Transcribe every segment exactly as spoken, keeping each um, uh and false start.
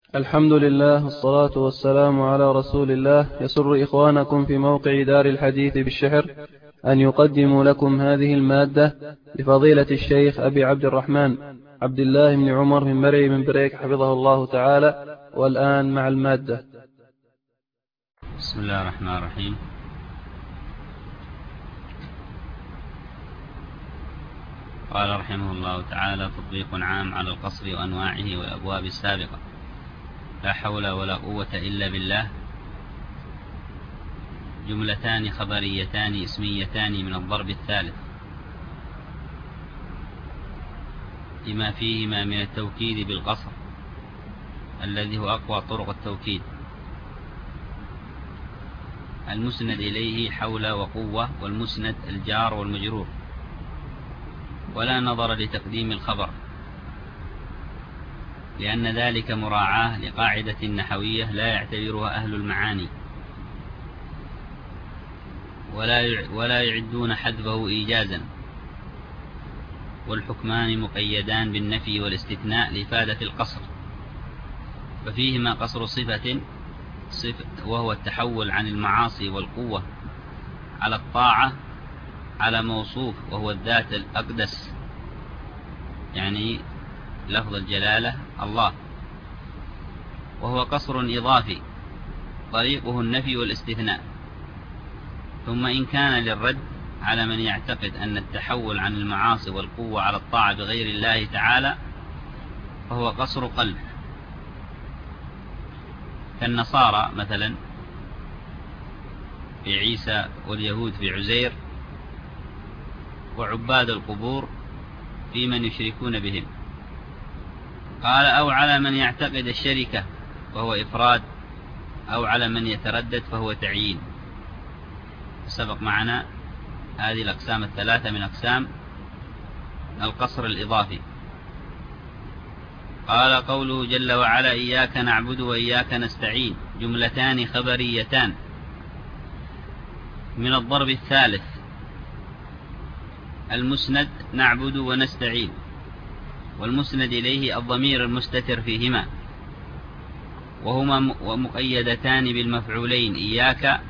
الحمد لله والصلاة والسلام على رسول الله. يسر إخوانكم في موقع دار الحديث بالشحر أن يقدموا لكم هذه المادة لفضيلة الشيخ أبي عبد الرحمن عبد الله بن عمر من مرعي من بريك حفظه الله تعالى. والآن مع المادة. بسم الله الرحمن الرحيم. قال رحمه الله تعالى: تطبيق عام على القصر وأنواعه والأبواب السابقة. لا حول ولا قوة إلا بالله. جملتان خبريتان اسميتان من الضرب الثالث، لما فيهما من التوكيد بالقصر الذي هو أقوى طرق التوكيد. المسند إليه حول وقوة، والمسند الجار والمجرور، ولا نظر لتقديم الخبر، لأن ذلك مراعاة لقاعدة نحوية لا يعتبرها أهل المعاني، ولا ولا يعدون حذفه إيجازا. والحكمان مقيدان بالنفي والاستثناء لإفادة القصر، ففيهما قصر صفة صفة وهو التحول عن المعاصي والقوة على الطاعة على موصوف وهو الذات الأقدس، يعني لفظ الجلالة الله. وهو قصر إضافي طريقه النفي والاستثناء. ثم إن كان للرد على من يعتقد أن التحول عن المعاصي والقوة على الطاعة بغير الله تعالى فهو قصر قلب، كالنصارى مثلا في عيسى، واليهود في عزير، وعباد القبور في من يشركون بهم. قال: أو على من يعتقد الشركة فهو إفراد، أو على من يتردد فهو تعيين. سبق معنا هذه الأقسام الثلاثة من أقسام القصر الإضافي. قال: قوله جل وعلا: إياك نعبد وإياك نستعين، جملتان خبريتان من الضرب الثالث. المسند نعبد ونستعين، والمسند إليه الضمير المستتر فيهما، وهما مقيدتان بالمفعولين إياك،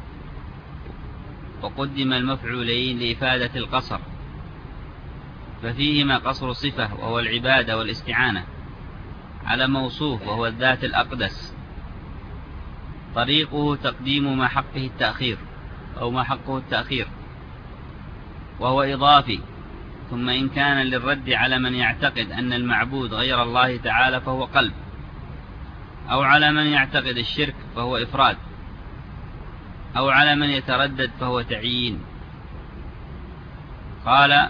وقدم المفعولين لإفادة القصر، ففيهما قصر صفة وهو العبادة والاستعانة على موصوف وهو الذات الأقدس. طريقه تقديم ما حقه التأخير أو ما حقه التأخير، وهو إضافي. ثم إن كان للرد على من يعتقد أن المعبود غير الله تعالى فهو قلب، أو على من يعتقد الشرك فهو إفراد، أو على من يتردد فهو تعيين. قال: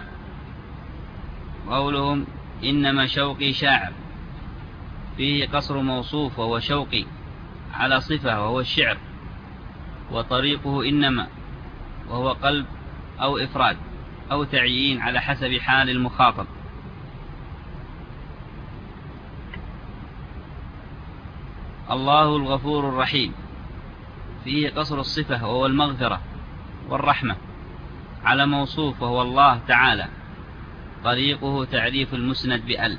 قولهم إنما شوقي شاعر، فيه قصر موصوف وهو شوقي على صفة وهو الشعر، وطريقه إنما وهو قلب أو إفراد أو تعيين على حسب حال المخاطب. الله الغفور الرحيم، فيه قصر الصفة وهو المغفرة والرحمة على موصوف وهو الله تعالى. طريقه تعريف المسند بأل،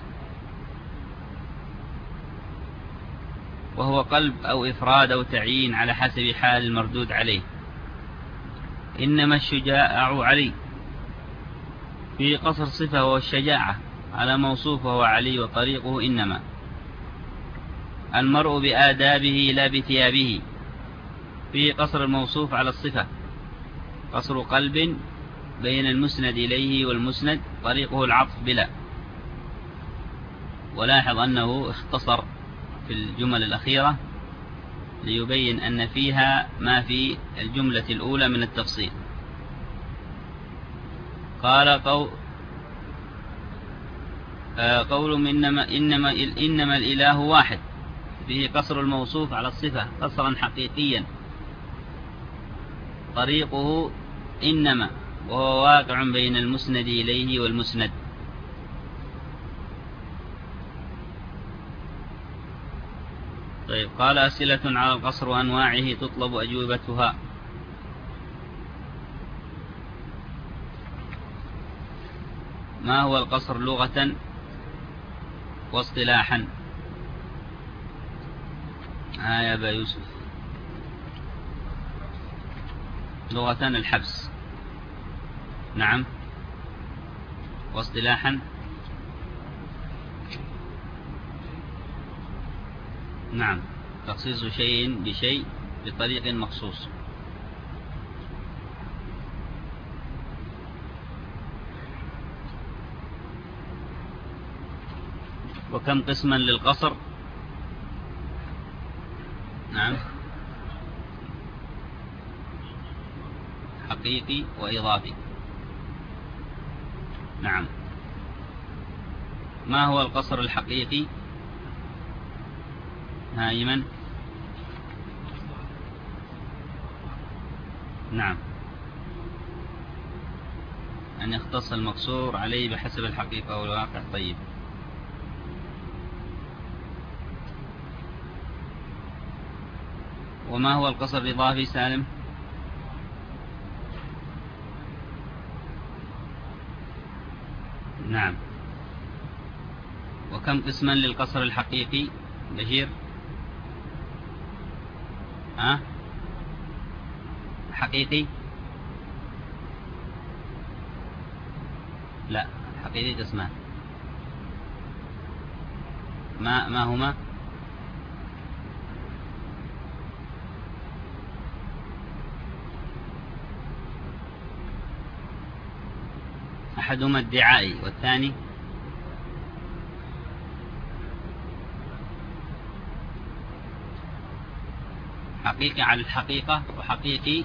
وهو قلب أو إفراد أو تعيين على حسب حال المردود عليه. إنما الشجاع علي، فيه قصر صفة وهو الشجاعة على موصوف وهو علي، وطريقه إنما. المرء بآدابه لا بثيابه، فيه قصر الموصوف على الصفة، قصر قلب بين المسند إليه والمسند، طريقه العطف بلا. ولاحظ أنه اختصر في الجمل الأخيرة ليبين أن فيها ما في الجملة الأولى من التفصيل. قال: قول قول إنما, إنما, إنما الإله واحد، فيه قصر الموصوف على الصفة قصرا حقيقيا. طريقه إنما، وهو واقع بين المسند إليه والمسند. طيب. قال: أسئلة على القصر وأنواعه تطلب أجوبتها. ما هو القصر لغة واصطلاحا؟ ها يا أبا يوسف. لغة الحبس. نعم. واصطلاحا نعم تخصيص شيء بشيء بطريق مخصوص. وكم قسما للقصر؟ نعم. حقيقي وإضافي. نعم. ما هو القصر الحقيقي؟ هايما. نعم. أن يختص المقصور عليه بحسب الحقيقة والواقع. طيب. وما هو القصر الإضافي سالم؟ نعم. وكم قسما للقصر الحقيقي بشير؟ ها؟ حقيقي؟ لا، حقيقي قسمان. ما ما هما؟ أحدهما ادعائي والثاني حقيقي على الحقيقة، وحقيقي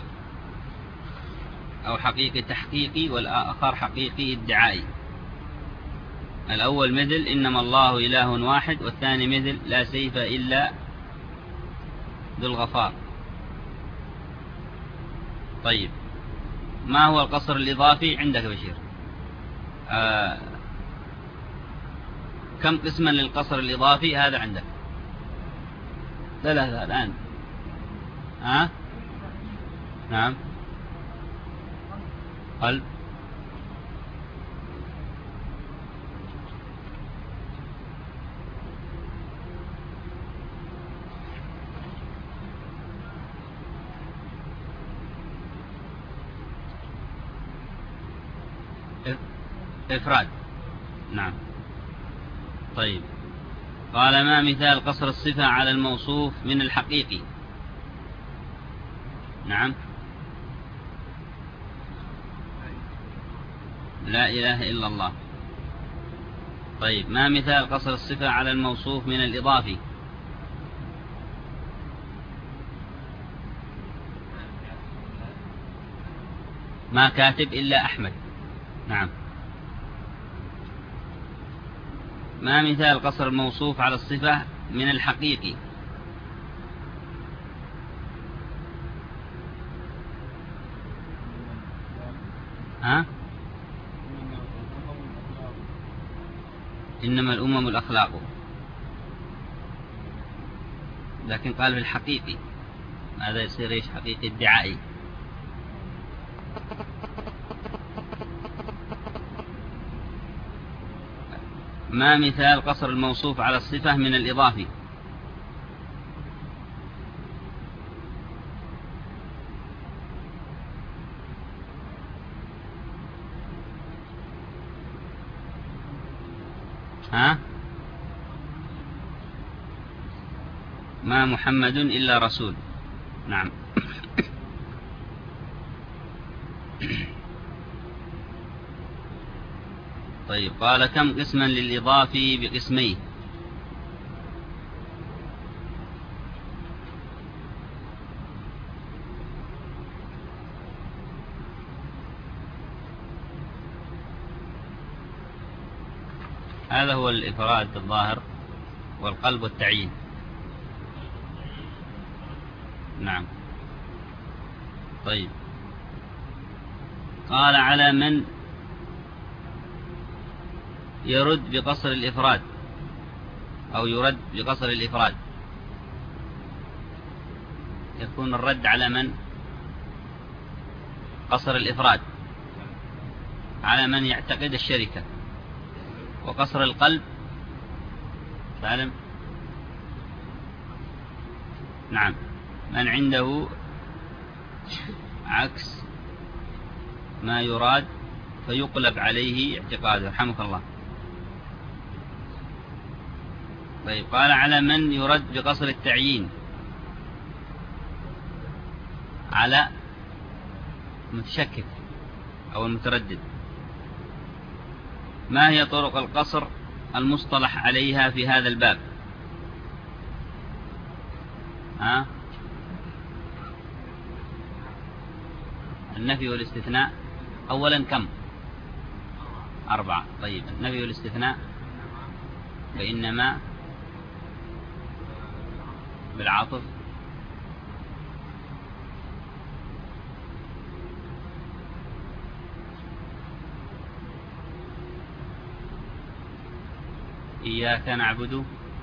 أو حقيقي تحقيقي، والآخر حقيقي ادعائي. الأول مثل إنما الله إله واحد، والثاني مثل لا سيف إلا ذو الغفار. طيب، ما هو القصر الإضافي عندك بشير؟ آه كم قسما للقصر الإضافي هذا عندك؟ ثلاثة الآن. ها آه؟ نعم. قلب. إفراد. نعم. طيب، قال ما مثال قصر الصفة على الموصوف من الحقيقي؟ نعم. لا إله إلا الله. طيب، ما مثال قصر الصفة على الموصوف من الإضافي؟ ما كاتب إلا أحمد. نعم. ما مثال قصر الموصوف على الصفة من الحقيقي؟ ها؟ إنما الأمم الأخلاق، لكن قال في الحقيقي. هذا يصير إيش؟ حقيقي ادعائي. ما مثال قصر الموصوف على الصفة من الإضافي؟ ها؟ ما محمد إلا رسول. نعم. طيب، قال كم قسما للإضافي بقسميه؟ هذا هو الإفراد الظاهر، والقلب والتعيين. نعم. طيب، قال على من يرد بقصر الإفراد أو يرد بقصر الإفراد؟ يكون الرد على من؟ قصر الإفراد على من يعتقد الشركة. وقصر القلب سالم نعم. من عنده عكس ما يراد فيقلب عليه اعتقاده، رحمك الله. طيب، قال على من يرد بقصر التعيين على متشكك أو المتردد. ما هي طرق القصر المصطلح عليها في هذا الباب؟ ها؟ النفي والاستثناء أولا كم؟ أربعة. طيب، النفي والاستثناء فإنما بالعطف، إياك نعبد،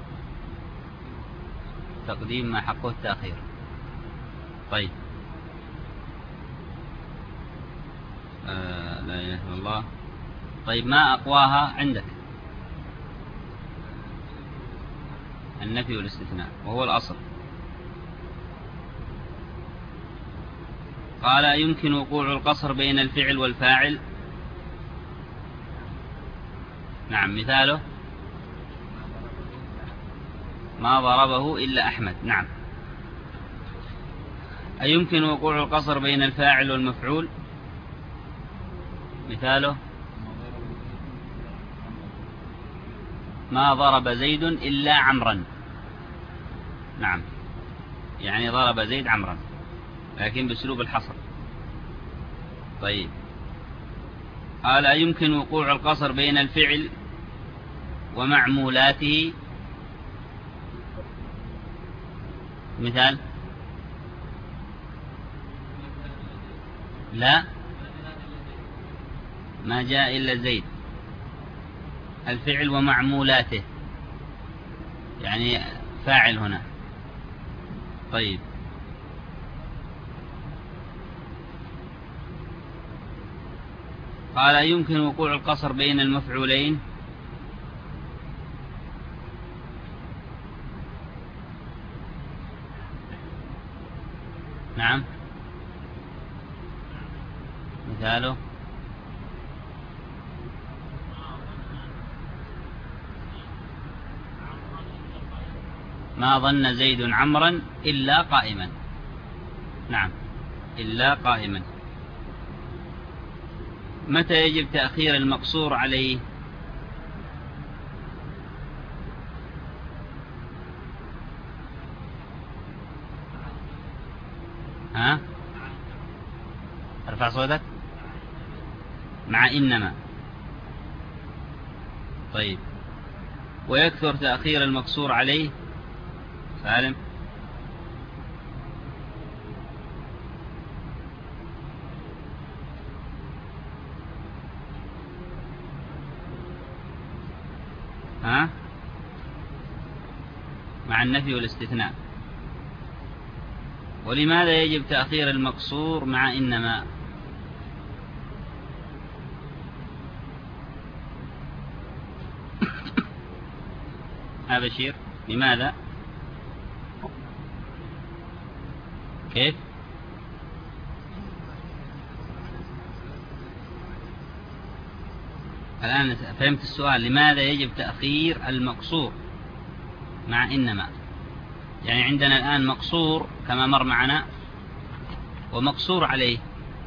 تقديم ما حقه التأخير. طيب، آه لا إله إلا الله. طيب، ما أقواها عندك؟ النفي والاستثناء، وهو الأصل. قال يمكن وقوع القصر بين الفعل والفاعل. نعم، مثاله ما ضربه إلا أحمد. نعم. أيمكن وقوع القصر بين الفاعل والمفعول؟ مثاله ما ضرب زيد إلا عمرا. نعم، يعني ضرب زيد عمرا لكن بأسلوب الحصر. طيب، قال أيمكن وقوع القصر بين الفعل ومعمولاته؟ مثال لا، ما جاء إلا زيد. الفعل ومعمولاته يعني فاعل هنا. طيب، قال يمكن وقوع القصر بين المفعولين؟ نعم، مثاله ما ظن زيد عمرا إلا قائما. نعم، إلا قائما. متى يجب تأخير المقصور عليه؟ ها؟ ارفع صوتك. مع إنما. طيب، ويكثر تأخير المقصور عليه؟ سالم. ها؟ مع النفي والاستثناء. ولماذا يجب تأخير المقصور مع إنما؟ ها بشير، لماذا؟ كيف؟ الآن فهمت السؤال. لماذا يجب تأخير المقصور مع إنما؟ يعني عندنا الآن مقصور كما مر معنا ومقصور عليه،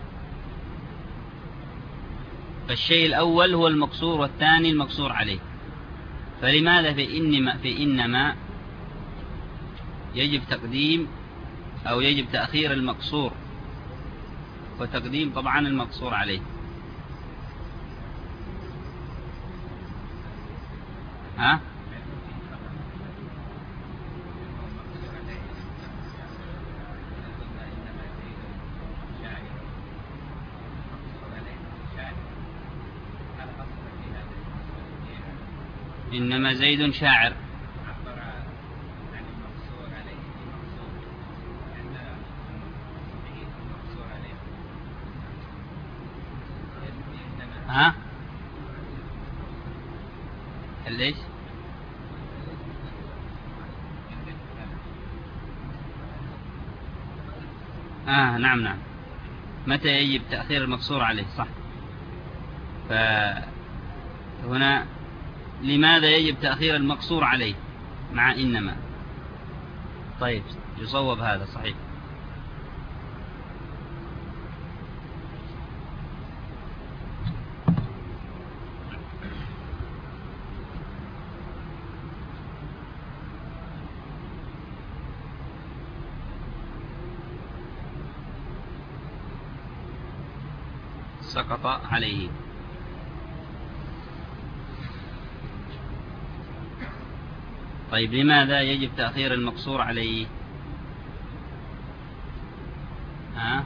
فالشيء الأول هو المقصور والثاني المقصور عليه، فلماذا في إنما, في إنما يجب تقديم أو يجب تأخير المقصور وتقديم طبعا المقصور عليه؟ ها؟ إنما زيد شاعر. ها؟ ليش؟ آه نعم نعم. متى يجب تأخير المقصور عليه؟ صح. فهنا لماذا يجب تأخير المقصور عليه مع إنما؟ طيب يصوب هذا صحيح. سقط عليه. طيب لماذا يجب تأخير المقصور عليه؟ ها؟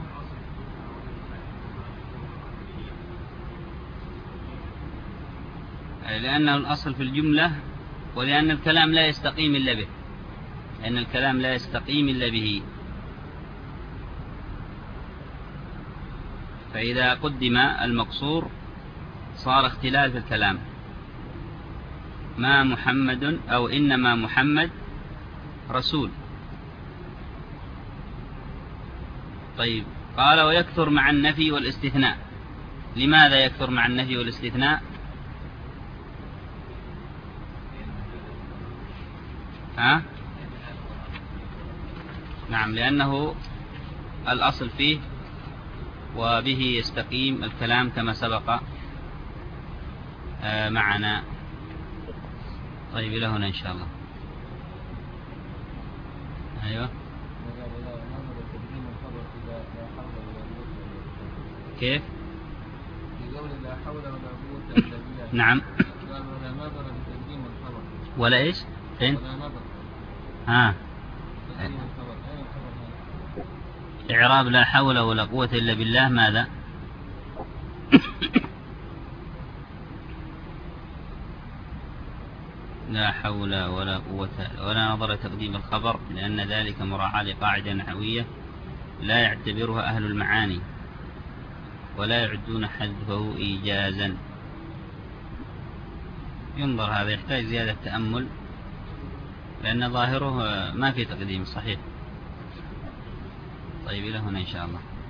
لأنه الأصل في الجملة، ولأن الكلام لا يستقيم إلا به، لأن الكلام لا يستقيم إلا به. فإذا قدم المقصور صار اختلال في الكلام. ما محمد أو إنما محمد رسول. طيب قال ويكثر مع النفي والاستثناء. لماذا يكثر مع النفي والاستثناء؟ ها؟ نعم، لأنه الأصل فيه وبه يستقيم الكلام كما سبق معنا. طيب إلى هنا إن شاء الله. أيوة كيف؟ في قول لا حول ولا قوة إلا بالله. نعم. قال ولا نظر لتقديم الخبر. ولا إيش؟ فين؟ ولا نظر. ها. تقديم الخبر. أين الخبر هذا؟ إعراب لا حول ولا قوة إلا بالله ماذا؟ لا حول ولا قوة ولا نظر تقديم الخبر، لأن ذلك مراعاة لقاعدة نحوية لا يعتبرها أهل المعاني ولا يعدون حذفه إيجازا. ينظر، هذا يحتاج زيادة تأمل، لأن ظاهره ما في تقديم صحيح. طيب إلى هنا إن شاء الله.